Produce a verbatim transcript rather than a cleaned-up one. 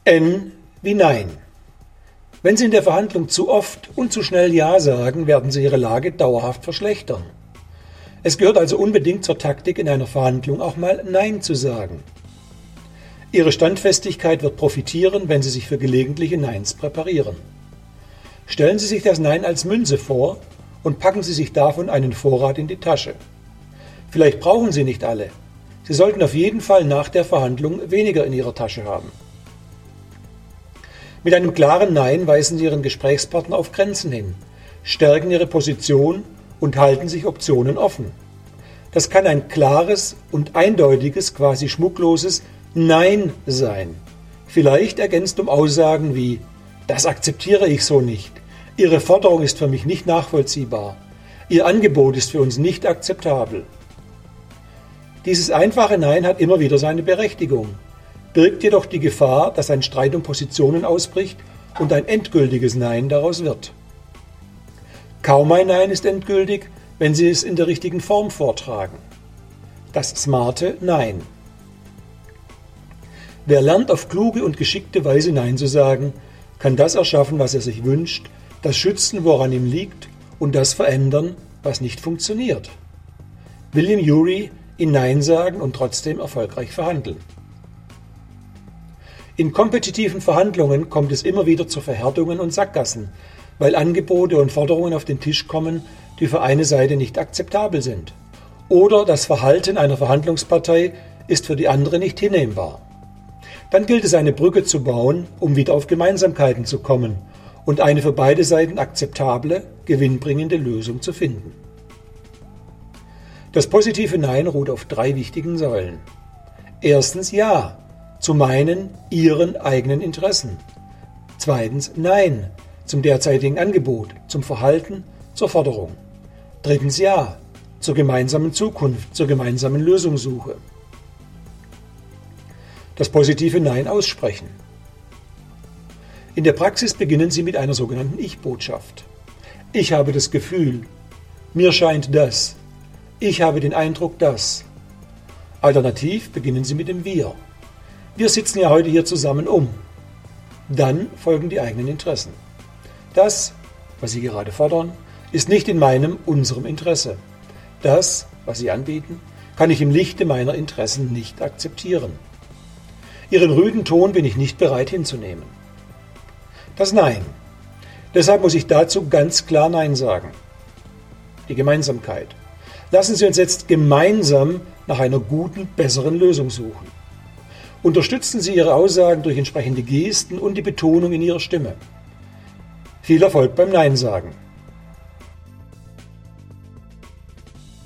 N wie Nein. Wenn Sie in der Verhandlung zu oft und zu schnell Ja sagen, werden Sie Ihre Lage dauerhaft verschlechtern. Es gehört also unbedingt zur Taktik in einer Verhandlung auch mal Nein zu sagen. Ihre Standfestigkeit wird profitieren, wenn Sie sich für gelegentliche Neins präparieren. Stellen Sie sich das Nein als Münze vor und packen Sie sich davon einen Vorrat in die Tasche. Vielleicht brauchen Sie nicht alle. Sie sollten auf jeden Fall nach der Verhandlung weniger in Ihrer Tasche haben. Mit einem klaren Nein weisen Sie Ihren Gesprächspartner auf Grenzen hin, stärken Ihre Position und halten sich Optionen offen. Das kann ein klares und eindeutiges, quasi schmuckloses Nein sein. Vielleicht ergänzt um Aussagen wie: Das akzeptiere ich so nicht. Ihre Forderung ist für mich nicht nachvollziehbar. Ihr Angebot ist für uns nicht akzeptabel. Dieses einfache Nein hat immer wieder seine Berechtigung, birgt jedoch die Gefahr, dass ein Streit um Positionen ausbricht und ein endgültiges Nein daraus wird. Kaum ein Nein ist endgültig, wenn Sie es in der richtigen Form vortragen. Das smarte Nein. Wer lernt, auf kluge und geschickte Weise Nein zu sagen, kann das erschaffen, was er sich wünscht, das schützen, woran ihm liegt, und das verändern, was nicht funktioniert. William Ury in Nein sagen und trotzdem erfolgreich verhandeln. In kompetitiven Verhandlungen kommt es immer wieder zu Verhärtungen und Sackgassen, weil Angebote und Forderungen auf den Tisch kommen, die für eine Seite nicht akzeptabel sind. Oder das Verhalten einer Verhandlungspartei ist für die andere nicht hinnehmbar. Dann gilt es, eine Brücke zu bauen, um wieder auf Gemeinsamkeiten zu kommen und eine für beide Seiten akzeptable, gewinnbringende Lösung zu finden. Das positive Nein ruht auf drei wichtigen Säulen. Erstens Ja zu meinen, Ihren eigenen Interessen. Zweitens Nein zum derzeitigen Angebot, zum Verhalten, zur Forderung. Drittens Ja zur gemeinsamen Zukunft, zur gemeinsamen Lösungssuche. Das positive Nein aussprechen. In der Praxis beginnen Sie mit einer sogenannten Ich-Botschaft. Ich habe das Gefühl, mir scheint das, ich habe den Eindruck, dass. Alternativ beginnen Sie mit dem Wir. Wir sitzen ja heute hier zusammen um. Dann folgen die eigenen Interessen. Das, was Sie gerade fordern, ist nicht in meinem, unserem Interesse. Das, was Sie anbieten, kann ich im Lichte meiner Interessen nicht akzeptieren. Ihren rüden Ton bin ich nicht bereit hinzunehmen. Das Nein. Deshalb muss ich dazu ganz klar Nein sagen. Die Gemeinsamkeit. Lassen Sie uns jetzt gemeinsam nach einer guten, besseren Lösung suchen. Unterstützen Sie Ihre Aussagen durch entsprechende Gesten und die Betonung in Ihrer Stimme. Viel Erfolg beim Nein sagen.